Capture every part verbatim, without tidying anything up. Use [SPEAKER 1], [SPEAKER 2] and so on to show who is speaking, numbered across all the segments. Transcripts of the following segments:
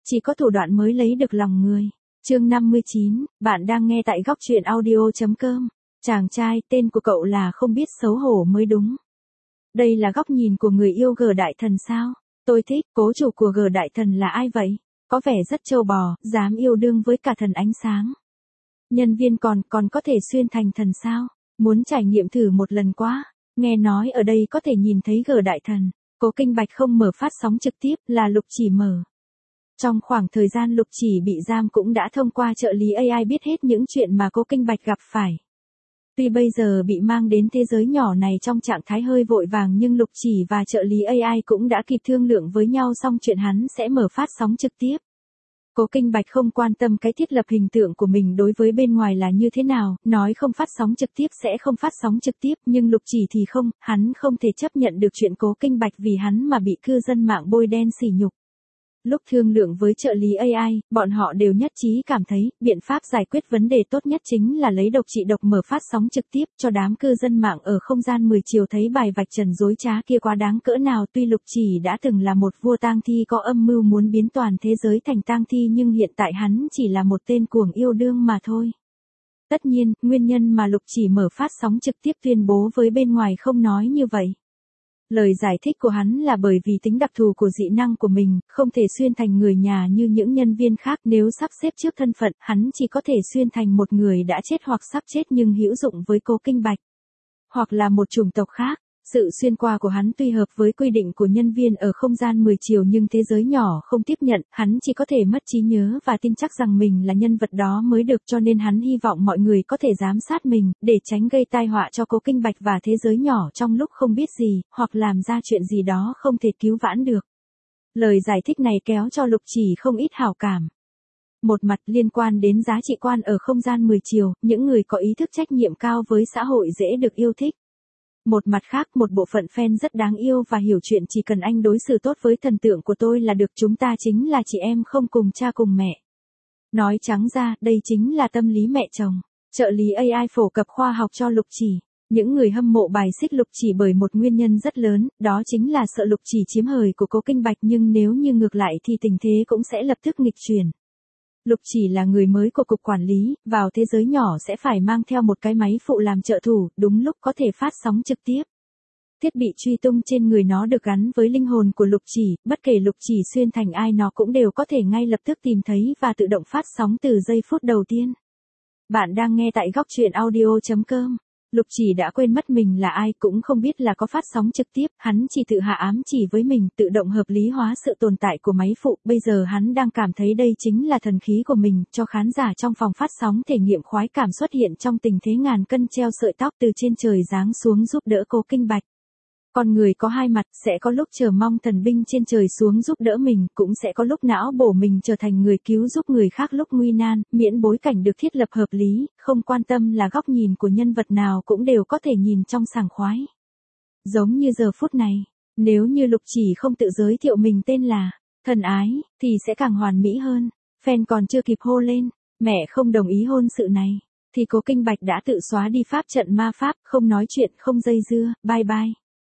[SPEAKER 1] chỉ có thủ đoạn mới lấy được lòng người. Chương năm mươi chín, bạn đang nghe tại góc truyện audio.com. Chàng trai, tên của cậu là không biết xấu hổ mới đúng. Đây là góc nhìn của người yêu G Đại Thần sao? Tôi thích, cố chủ của G Đại Thần là ai vậy? Có vẻ rất trâu bò, dám yêu đương với cả thần ánh sáng. Nhân viên còn, còn có thể xuyên thành thần sao? Muốn trải nghiệm thử một lần quá. Nghe nói ở đây có thể nhìn thấy G Đại Thần. Cố Kinh Bạch không mở phát sóng trực tiếp, là Lục Chỉ mở. Trong khoảng thời gian Lục Chỉ bị giam cũng đã thông qua trợ lý a i biết hết những chuyện mà Cố Kinh Bạch gặp phải. Tuy bây giờ bị mang đến thế giới nhỏ này trong trạng thái hơi vội vàng nhưng Lục Chỉ và trợ lý a i cũng đã kịp thương lượng với nhau xong chuyện hắn sẽ mở phát sóng trực tiếp. Cố Kinh Bạch không quan tâm cái thiết lập hình tượng của mình đối với bên ngoài là như thế nào, nói không phát sóng trực tiếp sẽ không phát sóng trực tiếp, nhưng Lục Chỉ thì không, hắn không thể chấp nhận được chuyện Cố Kinh Bạch vì hắn mà bị cư dân mạng bôi đen sỉ nhục. Lúc thương lượng với trợ lý a i, bọn họ đều nhất trí cảm thấy, biện pháp giải quyết vấn đề tốt nhất chính là lấy độc trị độc mở phát sóng trực tiếp cho đám cư dân mạng ở không gian mười chiều thấy bài vạch trần dối trá kia quá đáng cỡ nào. Tuy Lục Chỉ đã từng là một vua tang thi có âm mưu muốn biến toàn thế giới thành tang thi nhưng hiện tại hắn chỉ là một tên cuồng yêu đương mà thôi. Tất nhiên, nguyên nhân mà Lục Chỉ mở phát sóng trực tiếp tuyên bố với bên ngoài không nói như vậy. Lời giải thích của hắn là bởi vì tính đặc thù của dị năng của mình, không thể xuyên thành người nhà như những nhân viên khác. Nếu sắp xếp trước thân phận, hắn chỉ có thể xuyên thành một người đã chết hoặc sắp chết nhưng hữu dụng với Cố Kinh Bạch. Hoặc là một chủng tộc khác. Sự xuyên qua của hắn tuy hợp với quy định của nhân viên ở không gian mười chiều nhưng thế giới nhỏ không tiếp nhận, hắn chỉ có thể mất trí nhớ và tin chắc rằng mình là nhân vật đó mới được, cho nên hắn hy vọng mọi người có thể giám sát mình, để tránh gây tai họa cho Cố Kinh Bạch và thế giới nhỏ trong lúc không biết gì, hoặc làm ra chuyện gì đó không thể cứu vãn được. Lời giải thích này kéo cho Lục Chỉ không ít hảo cảm. Một mặt liên quan đến giá trị quan ở không gian mười chiều, những người có ý thức trách nhiệm cao với xã hội dễ được yêu thích. Một mặt khác, một bộ phận fan rất đáng yêu và hiểu chuyện, chỉ cần anh đối xử tốt với thần tượng của tôi là được, chúng ta chính là chị em không cùng cha cùng mẹ. Nói trắng ra, đây chính là tâm lý mẹ chồng. Trợ lý a i phổ cập khoa học cho Lục Chỉ. Những người hâm mộ bài xích Lục Chỉ bởi một nguyên nhân rất lớn, đó chính là sợ Lục Chỉ chiếm hời của Cố Kinh Bạch, nhưng nếu như ngược lại thì tình thế cũng sẽ lập tức nghịch chuyển. Lục Chỉ là người mới của cục quản lý, vào thế giới nhỏ sẽ phải mang theo một cái máy phụ làm trợ thủ, đúng lúc có thể phát sóng trực tiếp. Thiết bị truy tung trên người nó được gắn với linh hồn của Lục Chỉ, bất kể Lục Chỉ xuyên thành ai nó cũng đều có thể ngay lập tức tìm thấy và tự động phát sóng từ giây phút đầu tiên. Bạn đang nghe tại góc truyện audio.com. Lục Chỉ đã quên mất mình là ai, cũng không biết là có phát sóng trực tiếp, hắn chỉ tự hạ ám chỉ với mình, tự động hợp lý hóa sự tồn tại của máy phụ. Bây giờ hắn đang cảm thấy đây chính là thần khí của mình, cho khán giả trong phòng phát sóng thể nghiệm khoái cảm xuất hiện trong tình thế ngàn cân treo sợi tóc từ trên trời giáng xuống giúp đỡ Cố Kinh Bạch. Con người có hai mặt, sẽ có lúc chờ mong thần binh trên trời xuống giúp đỡ mình, cũng sẽ có lúc não bổ mình trở thành người cứu giúp người khác lúc nguy nan, miễn bối cảnh được thiết lập hợp lý, không quan tâm là góc nhìn của nhân vật nào cũng đều có thể nhìn trong sảng khoái. Giống như giờ phút này, nếu như Lục Chỉ không tự giới thiệu mình tên là Thần Ái, thì sẽ càng hoàn mỹ hơn. Fan còn chưa kịp hô lên, mẹ không đồng ý hôn sự này, thì Cố Kinh Bạch đã tự xóa đi pháp trận ma pháp, không nói chuyện, không dây dưa, bye bye.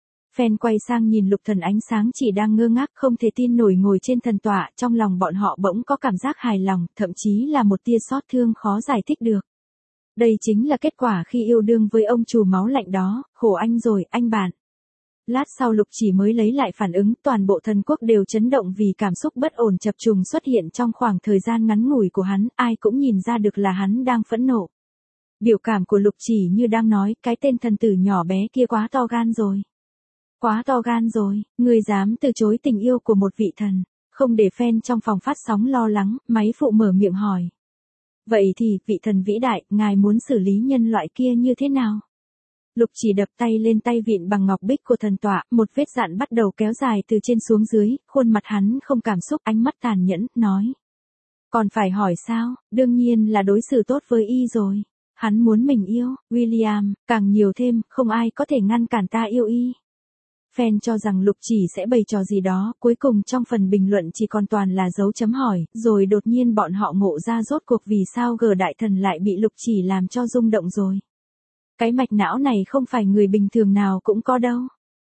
[SPEAKER 1] Fan quay sang nhìn Lục Thần ánh sáng chỉ đang ngơ ngác không thể tin nổi ngồi trên thần tọa, trong lòng bọn họ bỗng có cảm giác hài lòng, thậm chí là một tia xót thương khó giải thích được. Đây chính là kết quả khi yêu đương với ông chủ máu lạnh đó, khổ anh rồi, anh bạn. Lát sau Lục Chỉ mới lấy lại phản ứng, toàn bộ thần quốc đều chấn động vì cảm xúc bất ổn chập trùng xuất hiện trong khoảng thời gian ngắn ngủi của hắn, ai cũng nhìn ra được là hắn đang phẫn nộ. Biểu cảm của Lục Chỉ như đang nói, cái tên thần tử nhỏ bé kia quá to gan rồi. Quá to gan rồi, ngươi dám từ chối tình yêu của một vị thần. Không để fan trong phòng phát sóng lo lắng, máy phụ mở miệng hỏi. Vậy thì, vị thần vĩ đại, ngài muốn xử lý nhân loại kia như thế nào? Lục Chỉ đập tay lên tay vịn bằng ngọc bích của thần tọa, một vết dạn bắt đầu kéo dài từ trên xuống dưới, khuôn mặt hắn không cảm xúc, ánh mắt tàn nhẫn, nói. Còn phải hỏi sao, đương nhiên là đối xử tốt với y rồi. Hắn muốn mình yêu, William, càng nhiều thêm, không ai có thể ngăn cản ta yêu y. Fan cho rằng Lục Chỉ sẽ bày trò gì đó, cuối cùng trong phần bình luận chỉ còn toàn là dấu chấm hỏi, rồi đột nhiên bọn họ ngộ ra rốt cuộc vì sao G Đại Thần lại bị Lục Chỉ làm cho rung động rồi. Cái mạch não này không phải người bình thường nào cũng có đâu.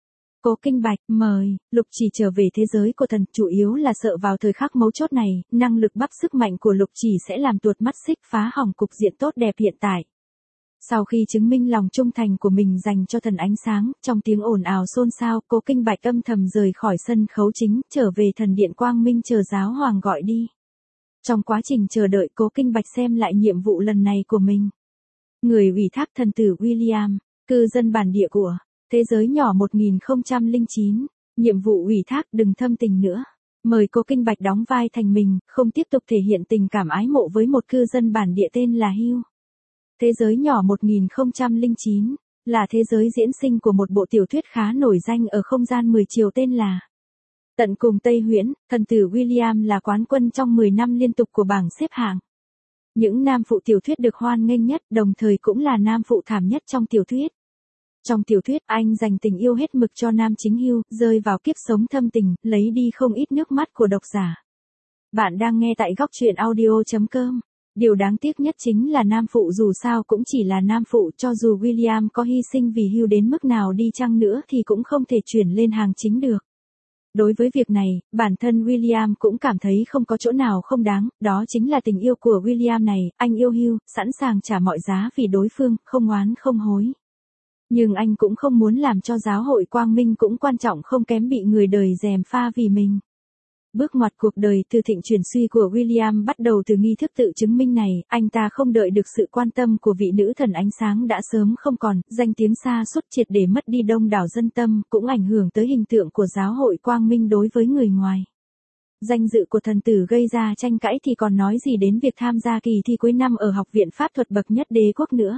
[SPEAKER 1] Cố Kinh Bạch, mời, Lục Chỉ trở về thế giới của thần, chủ yếu là sợ vào thời khắc mấu chốt này, năng lực bắp sức mạnh của Lục Chỉ sẽ làm tuột mắt xích phá hỏng cục diện tốt đẹp hiện tại. Sau khi chứng minh lòng trung thành của mình dành cho thần ánh sáng, trong tiếng ồn ào xôn xao, Cố Kinh Bạch âm thầm rời khỏi sân khấu chính, trở về thần điện Quang Minh chờ giáo hoàng gọi đi. Trong quá trình chờ đợi, Cố Kinh Bạch xem lại nhiệm vụ lần này của mình. Người ủy thác thần tử William, cư dân bản địa của thế giới nhỏ một nghìn không trăm lẻ chín, nhiệm vụ ủy thác đừng thâm tình nữa. Mời Cố Kinh Bạch đóng vai thành mình, không tiếp tục thể hiện tình cảm ái mộ với một cư dân bản địa tên là Hugh. Thế giới nhỏ một nghìn không trăm lẻ chín, là thế giới diễn sinh của một bộ tiểu thuyết khá nổi danh ở không gian mười chiều tên là Tận cùng Tây Huyễn. Thần tử William là quán quân trong mười năm liên tục của bảng xếp hạng. Những nam phụ tiểu thuyết được hoan nghênh nhất, đồng thời cũng là nam phụ thảm nhất trong tiểu thuyết. Trong tiểu thuyết, anh dành tình yêu hết mực cho nam chính Hugh, rơi vào kiếp sống thâm tình, lấy đi không ít nước mắt của độc giả. Bạn đang nghe tại góc truyện audio chấm com. Điều đáng tiếc nhất chính là nam phụ dù sao cũng chỉ là nam phụ, cho dù William có hy sinh vì Hugh đến mức nào đi chăng nữa thì cũng không thể chuyển lên hàng chính được. Đối với việc này, bản thân William cũng cảm thấy không có chỗ nào không đáng, đó chính là tình yêu của William này, anh yêu Hugh, sẵn sàng trả mọi giá vì đối phương, không oán không hối. Nhưng anh cũng không muốn làm cho giáo hội Quang Minh cũng quan trọng không kém bị người đời gièm pha vì mình. Bước ngoặt cuộc đời từ thịnh chuyển suy của William bắt đầu từ nghi thức tự chứng minh này, anh ta không đợi được sự quan tâm của vị nữ thần ánh sáng đã sớm không còn, danh tiếng xa suốt triệt để mất đi đông đảo dân tâm, cũng ảnh hưởng tới hình tượng của giáo hội Quang Minh đối với người ngoài. Danh dự của thần tử gây ra tranh cãi thì còn nói gì đến việc tham gia kỳ thi cuối năm ở Học viện Pháp thuật bậc nhất đế quốc nữa.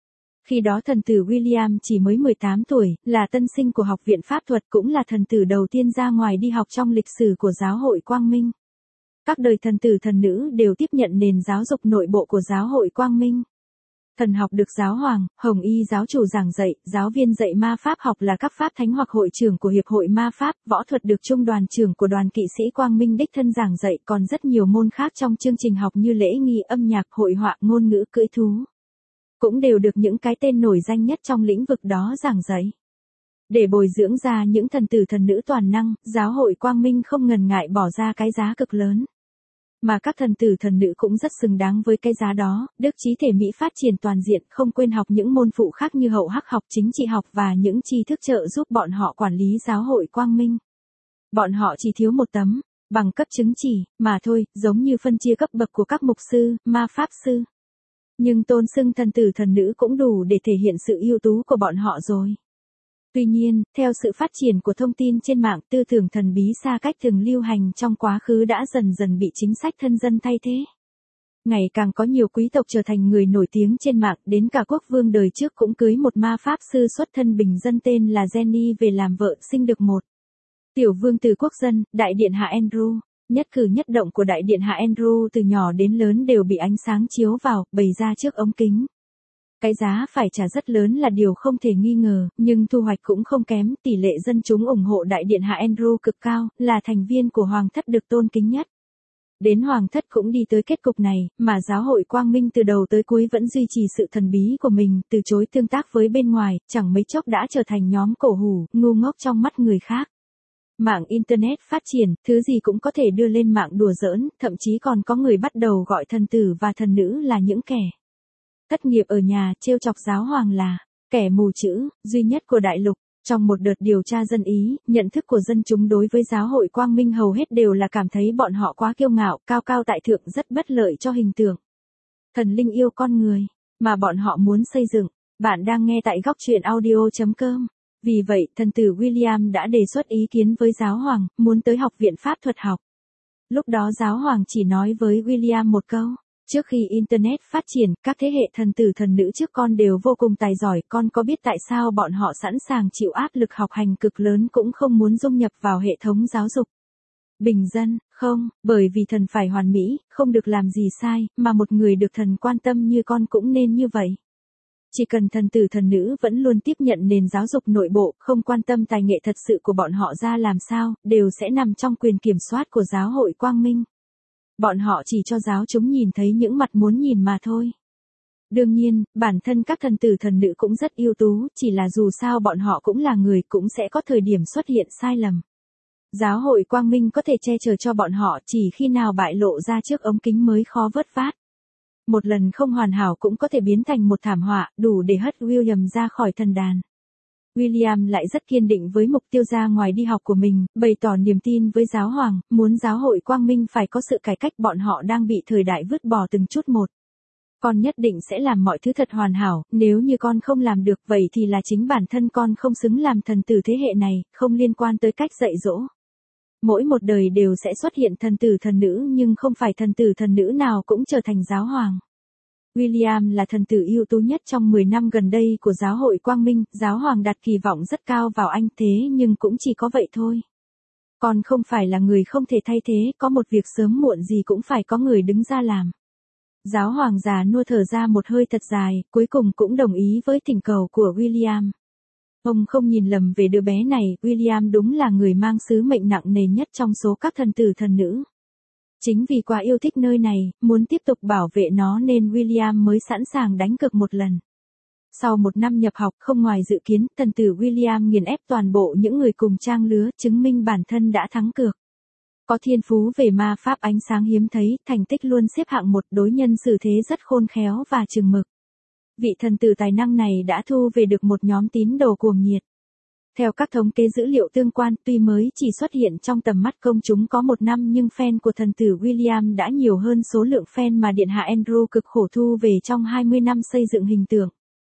[SPEAKER 1] Khi đó thần tử William chỉ mới mười tám tuổi, là tân sinh của Học viện Pháp thuật, cũng là thần tử đầu tiên ra ngoài đi học trong lịch sử của giáo hội Quang Minh. Các đời thần tử thần nữ đều tiếp nhận nền giáo dục nội bộ của giáo hội Quang Minh. Thần học được giáo hoàng, hồng y giáo chủ giảng dạy, giáo viên dạy ma pháp học là các pháp thánh hoặc hội trưởng của Hiệp hội Ma Pháp, võ thuật được trung đoàn trưởng của đoàn kỵ sĩ Quang Minh đích thân giảng dạy, còn rất nhiều môn khác trong chương trình học như lễ nghi, âm nhạc, hội họa, ngôn ngữ, cưỡi thú. Cũng đều được những cái tên nổi danh nhất trong lĩnh vực đó giảng dạy. Để bồi dưỡng ra những thần tử thần nữ toàn năng, giáo hội Quang Minh không ngần ngại bỏ ra cái giá cực lớn. Mà các thần tử thần nữ cũng rất xứng đáng với cái giá đó, đức trí thể mỹ phát triển toàn diện, không quên học những môn phụ khác như hậu hắc học, chính trị học và những tri thức trợ giúp bọn họ quản lý giáo hội Quang Minh. Bọn họ chỉ thiếu một tấm bằng cấp chứng chỉ mà thôi, giống như phân chia cấp bậc của các mục sư, ma pháp sư. Nhưng tôn xưng thần tử thần nữ cũng đủ để thể hiện sự ưu tú của bọn họ rồi. Tuy nhiên, theo sự phát triển của thông tin trên mạng, tư tưởng thần bí xa cách thường lưu hành trong quá khứ đã dần dần bị chính sách thân dân thay thế. Ngày càng có nhiều quý tộc trở thành người nổi tiếng trên mạng, đến cả quốc vương đời trước cũng cưới một ma pháp sư xuất thân bình dân tên là Jenny về làm vợ, sinh được một tiểu vương từ quốc dân, đại điện hạ Andrew. Nhất cử nhất động của đại điện hạ Andrew từ nhỏ đến lớn đều bị ánh sáng chiếu vào, bày ra trước ống kính. Cái giá phải trả rất lớn là điều không thể nghi ngờ, nhưng thu hoạch cũng không kém, tỷ lệ dân chúng ủng hộ đại điện hạ Andrew cực cao, là thành viên của hoàng thất được tôn kính nhất. Đến hoàng thất cũng đi tới kết cục này, mà giáo hội Quang Minh từ đầu tới cuối vẫn duy trì sự thần bí của mình, từ chối tương tác với bên ngoài, chẳng mấy chốc đã trở thành nhóm cổ hủ, ngu ngốc trong mắt người khác. Mạng Internet phát triển, thứ gì cũng có thể đưa lên mạng đùa giỡn, thậm chí còn có người bắt đầu gọi thần tử và thần nữ là những kẻ thất nghiệp ở nhà, trêu chọc giáo hoàng là kẻ mù chữ duy nhất của đại lục. Trong một đợt điều tra dân ý, nhận thức của dân chúng đối với giáo hội Quang Minh hầu hết đều là cảm thấy bọn họ quá kiêu ngạo, cao cao tại thượng, rất bất lợi cho hình tượng thần linh yêu con người mà bọn họ muốn xây dựng. Bạn đang nghe tại góc truyện audio chấm com. Vì vậy, thần tử William đã đề xuất ý kiến với giáo hoàng, muốn tới Học viện Pháp thuật học. Lúc đó giáo hoàng chỉ nói với William một câu, trước khi Internet phát triển, các thế hệ thần tử thần nữ trước con đều vô cùng tài giỏi, con có biết tại sao bọn họ sẵn sàng chịu áp lực học hành cực lớn cũng không muốn dung nhập vào hệ thống giáo dục bình dân, không, bởi vì thần phải hoàn mỹ, không được làm gì sai, mà một người được thần quan tâm như con cũng nên như vậy. Chỉ cần thần tử thần nữ vẫn luôn tiếp nhận nền giáo dục nội bộ, không quan tâm tài nghệ thật sự của bọn họ ra làm sao, đều sẽ nằm trong quyền kiểm soát của giáo hội Quang Minh. Bọn họ chỉ cho giáo chúng nhìn thấy những mặt muốn nhìn mà thôi. Đương nhiên, bản thân các thần tử thần nữ cũng rất ưu tú, chỉ là dù sao bọn họ cũng là người, cũng sẽ có thời điểm xuất hiện sai lầm. Giáo hội Quang Minh có thể che chở cho bọn họ, chỉ khi nào bại lộ ra trước ống kính mới khó vớt vát. Một lần không hoàn hảo cũng có thể biến thành một thảm họa, đủ để hất William ra khỏi thần đàn. William lại rất kiên định với mục tiêu ra ngoài đi học của mình, bày tỏ niềm tin với giáo hoàng, muốn giáo hội Quang Minh phải có sự cải cách, bọn họ đang bị thời đại vứt bỏ từng chút một. Con nhất định sẽ làm mọi thứ thật hoàn hảo, nếu như con không làm được vậy thì là chính bản thân con không xứng làm thần tử thế hệ này, không liên quan tới cách dạy dỗ. Mỗi một đời đều sẽ xuất hiện thần tử thần nữ, nhưng không phải thần tử thần nữ nào cũng trở thành giáo hoàng. William là thần tử ưu tú nhất trong mười năm gần đây của giáo hội Quang Minh, giáo hoàng đặt kỳ vọng rất cao vào anh, thế nhưng cũng chỉ có vậy thôi. Con không phải là người không thể thay thế, có một việc sớm muộn gì cũng phải có người đứng ra làm. Giáo hoàng già nua thở ra một hơi thật dài, cuối cùng cũng đồng ý với thỉnh cầu của William. Ông không nhìn lầm về đứa bé này, William đúng là người mang sứ mệnh nặng nề nhất trong số các thần tử thần nữ. Chính vì quá yêu thích nơi này, muốn tiếp tục bảo vệ nó nên William mới sẵn sàng đánh cược một lần. Sau một năm nhập học không ngoài dự kiến, thần tử William nghiền ép toàn bộ những người cùng trang lứa, chứng minh bản thân đã thắng cược. Có thiên phú về ma pháp ánh sáng hiếm thấy, thành tích luôn xếp hạng một, đối nhân xử thế rất khôn khéo và chừng mực. Vị thần tử tài năng này đã thu về được một nhóm tín đồ cuồng nhiệt. Theo các thống kê dữ liệu tương quan, tuy mới chỉ xuất hiện trong tầm mắt công chúng có một năm nhưng fan của thần tử William đã nhiều hơn số lượng fan mà điện hạ Andrew cực khổ thu về trong hai mươi năm xây dựng hình tượng.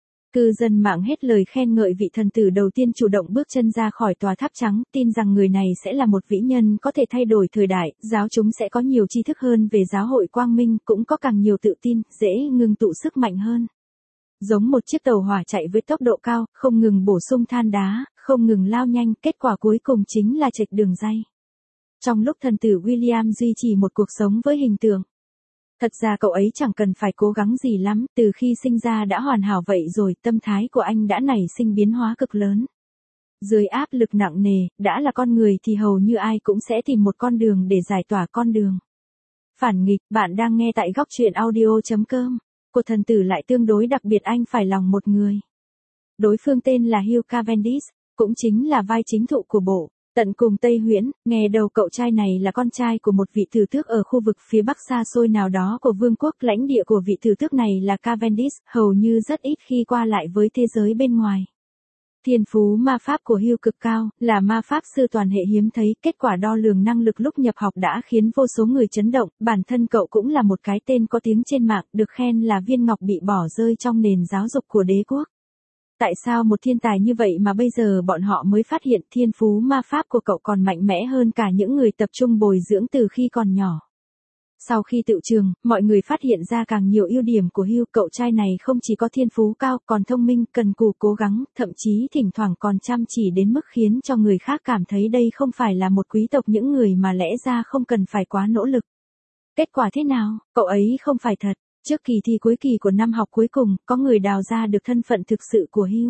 [SPEAKER 1] Cư dân mạng hết lời khen ngợi vị thần tử đầu tiên chủ động bước chân ra khỏi tòa tháp trắng, tin rằng người này sẽ là một vĩ nhân có thể thay đổi thời đại, giáo chúng sẽ có nhiều tri thức hơn về giáo hội Quang Minh, cũng có càng nhiều tự tin, dễ ngưng tụ sức mạnh hơn. Giống một chiếc tàu hỏa chạy với tốc độ cao, không ngừng bổ sung than đá, không ngừng lao nhanh, kết quả cuối cùng chính là chệch đường ray. Trong lúc thần tử William duy trì một cuộc sống với hình tượng, thật ra cậu ấy chẳng cần phải cố gắng gì lắm, từ khi sinh ra đã hoàn hảo vậy rồi, tâm thái của anh đã nảy sinh biến hóa cực lớn. Dưới áp lực nặng nề, đã là con người thì hầu như ai cũng sẽ tìm một con đường để giải tỏa con đường. Phản nghịch, bạn đang nghe tại góc truyện audio chấm com. Của thần tử lại tương đối đặc biệt, anh phải lòng một người. Đối phương tên là Hugh Cavendish, cũng chính là vai chính thụ của bộ Tận Cùng Tây Huyễn. Nghe đầu cậu trai này là con trai của một vị tử tước ở khu vực phía bắc xa xôi nào đó của vương quốc, lãnh địa của vị tử tước này là Cavendish, hầu như rất ít khi qua lại với thế giới bên ngoài. Thiên phú ma pháp của Hugh cực cao, là ma pháp sư toàn hệ hiếm thấy, kết quả đo lường năng lực lúc nhập học đã khiến vô số người chấn động, bản thân cậu cũng là một cái tên có tiếng trên mạng, được khen là viên ngọc bị bỏ rơi trong nền giáo dục của đế quốc. Tại sao một thiên tài như vậy mà bây giờ bọn họ mới phát hiện thiên phú ma pháp của cậu còn mạnh mẽ hơn cả những người tập trung bồi dưỡng từ khi còn nhỏ. Sau khi tựu trường, mọi người phát hiện ra càng nhiều ưu điểm của Hugh, cậu trai này không chỉ có thiên phú cao, còn thông minh, cần cù cố gắng, thậm chí thỉnh thoảng còn chăm chỉ đến mức khiến cho người khác cảm thấy đây không phải là một quý tộc những người mà lẽ ra không cần phải quá nỗ lực. Kết quả thế nào? Cậu ấy không phải thật. Trước kỳ thi cuối kỳ của năm học cuối cùng, có người đào ra được thân phận thực sự của Hugh.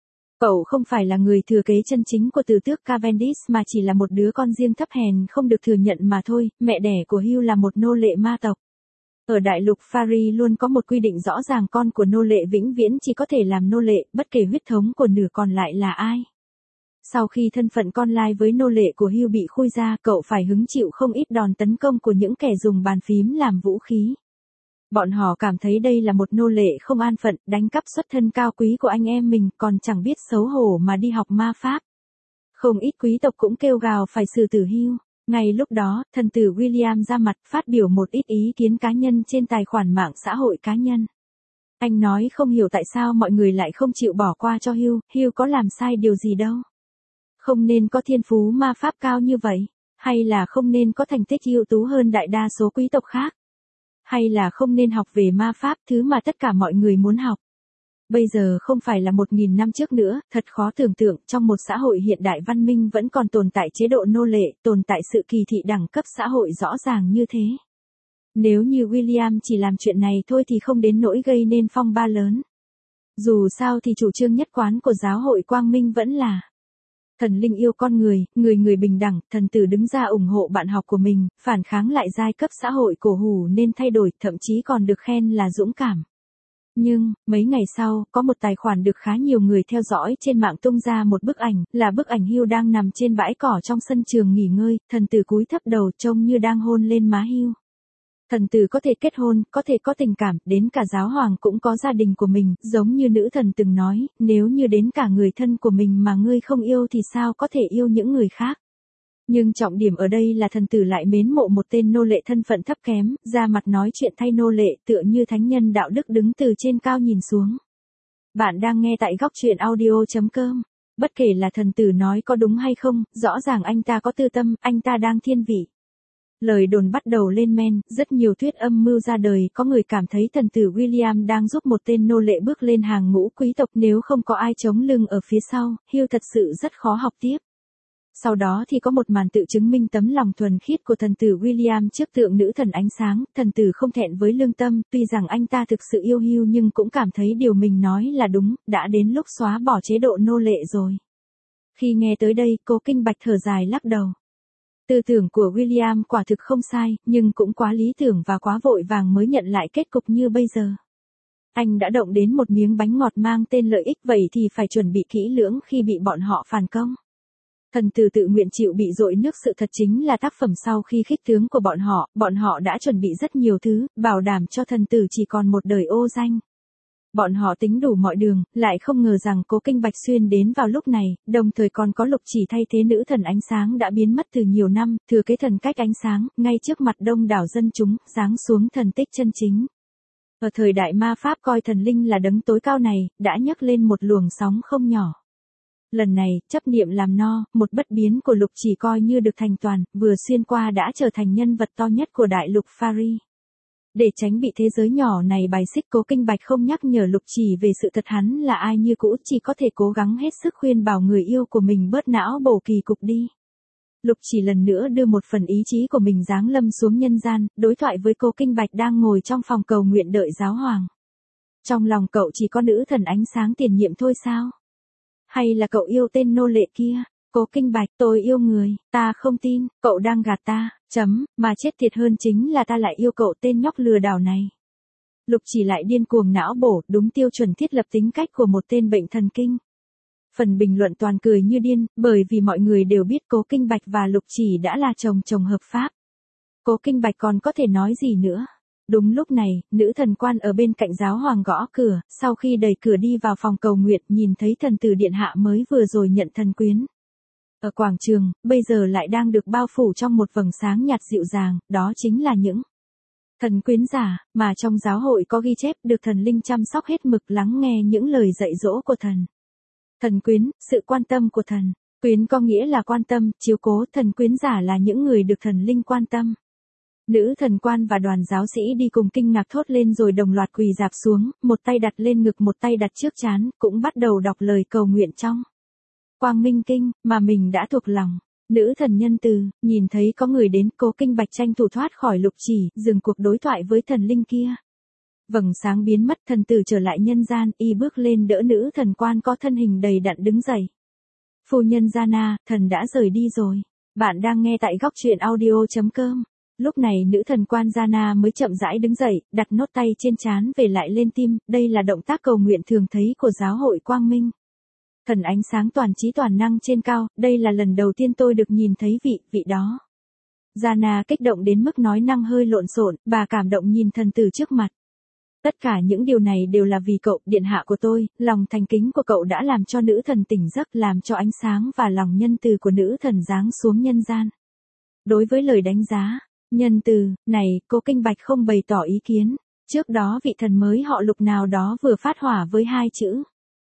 [SPEAKER 1] Cậu không phải là người thừa kế chân chính của tử tước Cavendish mà chỉ là một đứa con riêng thấp hèn không được thừa nhận mà thôi, mẹ đẻ của Hugh là một nô lệ ma tộc. Ở đại lục Faerie luôn có một quy định rõ ràng, con của nô lệ vĩnh viễn chỉ có thể làm nô lệ, bất kể huyết thống của nửa còn lại là ai. Sau khi thân phận con lai với nô lệ của Hugh bị khui ra, cậu phải hứng chịu không ít đòn tấn công của những kẻ dùng bàn phím làm vũ khí. Bọn họ cảm thấy đây là một nô lệ không an phận, đánh cắp xuất thân cao quý của anh em mình, còn chẳng biết xấu hổ mà đi học ma pháp. Không ít quý tộc cũng kêu gào phải xử tử Hugh. Ngay lúc đó, thần tử William ra mặt phát biểu một ít ý kiến cá nhân trên tài khoản mạng xã hội cá nhân. Anh nói không hiểu tại sao mọi người lại không chịu bỏ qua cho Hugh, Hugh có làm sai điều gì đâu. Không nên có thiên phú ma pháp cao như vậy, hay là không nên có thành tích ưu tú hơn đại đa số quý tộc khác. Hay là không nên học về ma pháp, thứ mà tất cả mọi người muốn học. Bây giờ không phải là một nghìn năm trước nữa, thật khó tưởng tượng, trong một xã hội hiện đại văn minh vẫn còn tồn tại chế độ nô lệ, tồn tại sự kỳ thị đẳng cấp xã hội rõ ràng như thế. Nếu như William chỉ làm chuyện này thôi thì không đến nỗi gây nên phong ba lớn. Dù sao thì chủ trương nhất quán của giáo hội Quang Minh vẫn là thần linh yêu con người, người người bình đẳng, thần tử đứng ra ủng hộ bạn học của mình, phản kháng lại giai cấp xã hội cổ hủ nên thay đổi, thậm chí còn được khen là dũng cảm. Nhưng, mấy ngày sau, có một tài khoản được khá nhiều người theo dõi trên mạng tung ra một bức ảnh, là bức ảnh Hugh đang nằm trên bãi cỏ trong sân trường nghỉ ngơi, thần tử cúi thấp đầu trông như đang hôn lên má Hugh. Thần tử có thể kết hôn, có thể có tình cảm, đến cả giáo hoàng cũng có gia đình của mình, giống như nữ thần từng nói, nếu như đến cả người thân của mình mà ngươi không yêu thì sao có thể yêu những người khác. Nhưng trọng điểm ở đây là thần tử lại mến mộ một tên nô lệ thân phận thấp kém, ra mặt nói chuyện thay nô lệ tựa như thánh nhân đạo đức đứng từ trên cao nhìn xuống. Bạn đang nghe tại góc truyện audio chấm com. Bất kể là thần tử nói có đúng hay không, rõ ràng anh ta có tư tâm, anh ta đang thiên vị. Lời đồn bắt đầu lên men, rất nhiều thuyết âm mưu ra đời, có người cảm thấy thần tử William đang giúp một tên nô lệ bước lên hàng ngũ quý tộc nếu không có ai chống lưng ở phía sau, Hugh thật sự rất khó học tiếp. Sau đó thì có một màn tự chứng minh tấm lòng thuần khiết của thần tử William trước tượng nữ thần ánh sáng, thần tử không thẹn với lương tâm, tuy rằng anh ta thực sự yêu Hugh nhưng cũng cảm thấy điều mình nói là đúng, đã đến lúc xóa bỏ chế độ nô lệ rồi. Khi nghe tới đây, Cố Kinh Bạch thở dài lắc đầu. Tư tưởng của William quả thực không sai, nhưng cũng quá lý tưởng và quá vội vàng mới nhận lại kết cục như bây giờ. Anh đã động đến một miếng bánh ngọt mang tên lợi ích, vậy thì phải chuẩn bị kỹ lưỡng khi bị bọn họ phản công. Thần tử tự nguyện chịu bị dội nước sự thật chính là tác phẩm sau khi khích tướng của bọn họ, bọn họ đã chuẩn bị rất nhiều thứ, bảo đảm cho thần tử chỉ còn một đời ô danh. Bọn họ tính đủ mọi đường, lại không ngờ rằng Cố Kinh Bạch xuyên đến vào lúc này, đồng thời còn có Lục Chỉ thay thế nữ thần ánh sáng đã biến mất từ nhiều năm, thừa kế thần cách ánh sáng, ngay trước mặt đông đảo dân chúng, giáng xuống thần tích chân chính. Ở thời đại ma pháp coi thần linh là đấng tối cao này, đã nhấc lên một luồng sóng không nhỏ. Lần này, chấp niệm làm no, một bất biến của Lục Chỉ coi như được thành toàn, vừa xuyên qua đã trở thành nhân vật to nhất của đại lục Faerie. Để tránh bị thế giới nhỏ này bài xích, Cố Kinh Bạch không nhắc nhở Lục Chỉ về sự thật hắn là ai như cũ, chỉ có thể cố gắng hết sức khuyên bảo người yêu của mình bớt não bổ kỳ cục đi. Lục Chỉ lần nữa đưa một phần ý chí của mình giáng lâm xuống nhân gian, đối thoại với Cố Kinh Bạch đang ngồi trong phòng cầu nguyện đợi giáo hoàng. Trong lòng cậu chỉ có nữ thần ánh sáng tiền nhiệm thôi sao? Hay là cậu yêu tên nô lệ kia? Cố Kinh Bạch, tôi yêu người, ta không tin, cậu đang gạt ta, chấm, mà chết thiệt hơn chính là ta lại yêu cậu tên nhóc lừa đảo này. Lục Chỉ lại điên cuồng não bổ, đúng tiêu chuẩn thiết lập tính cách của một tên bệnh thần kinh. Phần bình luận toàn cười như điên, bởi vì mọi người đều biết Cố Kinh Bạch và Lục Chỉ đã là chồng chồng hợp pháp. Cố Kinh Bạch còn có thể nói gì nữa? Đúng lúc này, nữ thần quan ở bên cạnh giáo hoàng gõ cửa, sau khi đẩy cửa đi vào phòng cầu nguyện, nhìn thấy thần tử điện hạ mới vừa rồi nhận thần quyến. Ở quảng trường, bây giờ lại đang được bao phủ trong một vầng sáng nhạt dịu dàng, đó chính là những thần quyến giả, mà trong giáo hội có ghi chép được thần linh chăm sóc hết mực lắng nghe những lời dạy dỗ của thần. Thần quyến, sự quan tâm của thần. Quyến có nghĩa là quan tâm, chiếu cố, thần quyến giả là những người được thần linh quan tâm. Nữ thần quan và đoàn giáo sĩ đi cùng kinh ngạc thốt lên rồi đồng loạt quỳ rạp xuống, một tay đặt lên ngực một tay đặt trước trán, cũng bắt đầu đọc lời cầu nguyện trong Quang Minh Kinh, mà mình đã thuộc lòng. Nữ thần nhân từ, nhìn thấy có người đến, Cố Kinh Bạch tranh thủ thoát khỏi Lục Chỉ, dừng cuộc đối thoại với thần linh kia. Vầng sáng biến mất, thần tử trở lại nhân gian, y bước lên đỡ nữ thần quan có thân hình đầy đặn đứng dậy. Phu nhân Gianna, thần đã rời đi rồi. Bạn đang nghe tại góc truyện audio chấm com. Lúc này nữ thần quan Gianna mới chậm rãi đứng dậy, đặt nốt tay trên trán về lại lên tim, đây là động tác cầu nguyện thường thấy của giáo hội Quang Minh. Thần ánh sáng toàn trí toàn năng trên cao, đây là lần đầu tiên tôi được nhìn thấy vị, vị đó. Gianna kích động đến mức nói năng hơi lộn xộn, bà cảm động nhìn thần tử trước mặt. Tất cả những điều này đều là vì cậu, điện hạ của tôi, lòng thành kính của cậu đã làm cho nữ thần tỉnh giấc, làm cho ánh sáng và lòng nhân từ của nữ thần giáng xuống nhân gian. Đối với lời đánh giá, nhân từ, này, Cố Kinh Bạch không bày tỏ ý kiến. Trước đó vị thần mới họ Lục nào đó vừa phát hỏa với hai chữ.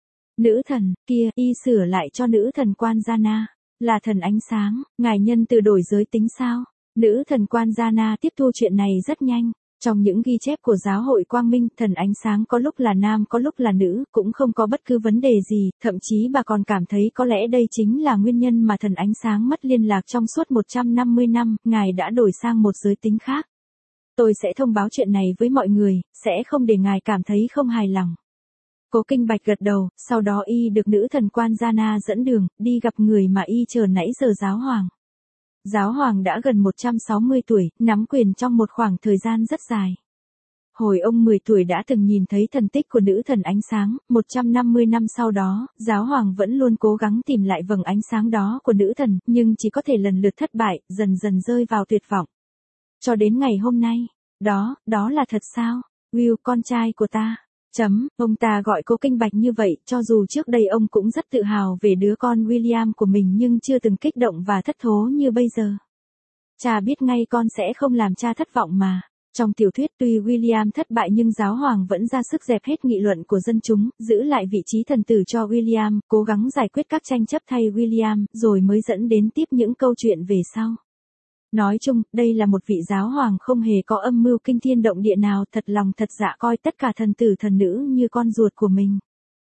[SPEAKER 1] Nữ thần, kia, y sửa lại cho nữ thần quan Gianna. Là thần ánh sáng, ngài nhân từ đổi giới tính sao? Nữ thần quan Gianna tiếp thu chuyện này rất nhanh. Trong những ghi chép của giáo hội Quang Minh, thần ánh sáng có lúc là nam có lúc là nữ, cũng không có bất cứ vấn đề gì, thậm chí bà còn cảm thấy có lẽ đây chính là nguyên nhân mà thần ánh sáng mất liên lạc trong suốt một trăm năm mươi năm, ngài đã đổi sang một giới tính khác. Tôi sẽ thông báo chuyện này với mọi người, sẽ không để ngài cảm thấy không hài lòng. Cố Kinh Bạch gật đầu, sau đó y được nữ thần quan Gianna dẫn đường, đi gặp người mà y chờ nãy giờ giáo hoàng. Giáo hoàng đã gần một trăm sáu mươi tuổi, nắm quyền trong một khoảng thời gian rất dài. Hồi ông mười tuổi đã từng nhìn thấy thần tích của nữ thần ánh sáng, một trăm năm mươi năm sau đó, giáo hoàng vẫn luôn cố gắng tìm lại vầng ánh sáng đó của nữ thần, nhưng chỉ có thể lần lượt thất bại, dần dần rơi vào tuyệt vọng. Cho đến ngày hôm nay, đó, đó là thật sao? Will, con trai của ta. Chấm, ông ta gọi Cố Kinh Bạch như vậy, cho dù trước đây ông cũng rất tự hào về đứa con William của mình nhưng chưa từng kích động và thất thố như bây giờ. Cha biết ngay con sẽ không làm cha thất vọng mà. Trong tiểu thuyết tuy William thất bại nhưng giáo hoàng vẫn ra sức dẹp hết nghị luận của dân chúng, giữ lại vị trí thần tử cho William, cố gắng giải quyết các tranh chấp thay William, rồi mới dẫn đến tiếp những câu chuyện về sau. Nói chung, đây là một vị giáo hoàng không hề có âm mưu kinh thiên động địa nào, thật lòng thật dạ coi tất cả thần tử thần nữ như con ruột của mình.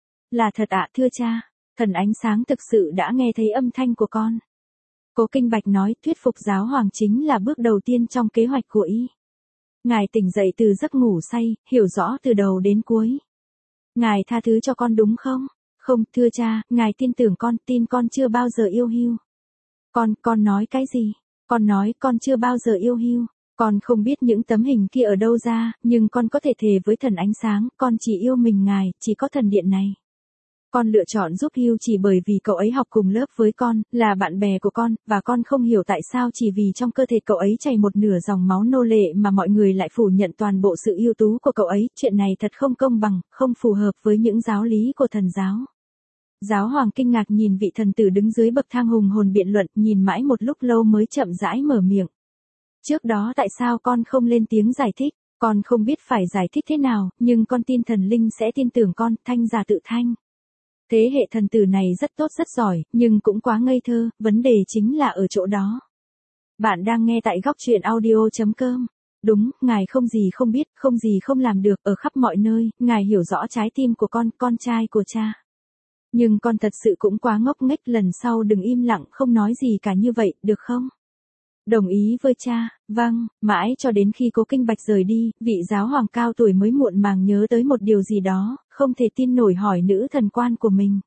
[SPEAKER 1] Là thật ạ, thưa cha, thần ánh sáng thực sự đã nghe thấy âm thanh của con. Cố Kinh Bạch nói, thuyết phục giáo hoàng chính là bước đầu tiên trong kế hoạch của y. Ngài tỉnh dậy từ giấc ngủ say, hiểu rõ từ đầu đến cuối. Ngài tha thứ cho con đúng không? Không, thưa cha, ngài tin tưởng con, tin con chưa bao giờ yêu hiu. Con, con nói cái gì? Con nói con chưa bao giờ yêu hiu. Con không biết những tấm hình kia ở đâu ra, nhưng con có thể thề với thần ánh sáng, con chỉ yêu mình ngài, chỉ có thần điện này. Con lựa chọn giúp Hugh chỉ bởi vì cậu ấy học cùng lớp với con, là bạn bè của con, và con không hiểu tại sao chỉ vì trong cơ thể cậu ấy chảy một nửa dòng máu nô lệ mà mọi người lại phủ nhận toàn bộ sự ưu tú của cậu ấy. Chuyện này thật không công bằng, không phù hợp với những giáo lý của thần giáo. Giáo hoàng kinh ngạc nhìn vị thần tử đứng dưới bậc thang hùng hồn biện luận, nhìn mãi một lúc lâu mới chậm rãi mở miệng. Trước đó tại sao con không lên tiếng giải thích? Con không biết phải giải thích thế nào, nhưng con tin thần linh sẽ tin tưởng con, thanh giả tự thanh. Thế hệ thần tử này rất tốt rất giỏi, nhưng cũng quá ngây thơ, vấn đề chính là ở chỗ đó. Bạn đang nghe tại góc truyện audio chấm com. Đúng, ngài không gì không biết, không gì không làm được, ở khắp mọi nơi, ngài hiểu rõ trái tim của con, con trai của cha. Nhưng con thật sự cũng quá ngốc nghếch, lần sau đừng im lặng không nói gì cả như vậy, được không? Đồng ý với cha, vâng, mãi cho đến khi Cố Kinh Bạch rời đi, vị giáo hoàng cao tuổi mới muộn màng nhớ tới một điều gì đó, không thể tin nổi hỏi nữ thần quan của mình.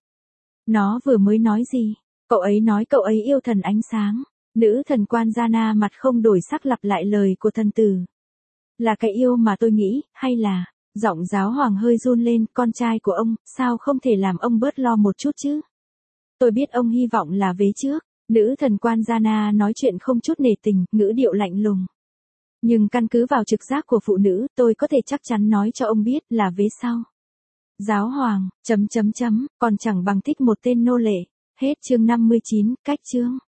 [SPEAKER 1] Nó vừa mới nói gì? Cậu ấy nói cậu ấy yêu thần ánh sáng. Nữ thần quan Gianna mặt không đổi sắc lặp lại lời của thần tử. Là cái yêu mà tôi nghĩ, hay là... Giọng giáo hoàng hơi run lên, con trai của ông, sao không thể làm ông bớt lo một chút chứ? Tôi biết ông hy vọng là vế trước. Nữ thần quan Gianna nói chuyện không chút nể tình, ngữ điệu lạnh lùng. Nhưng căn cứ vào trực giác của phụ nữ, tôi có thể chắc chắn nói cho ông biết là vế sau. Giáo hoàng, chấm chấm chấm, còn chẳng bằng thích một tên nô lệ. Hết chương năm mươi chín, cách chương.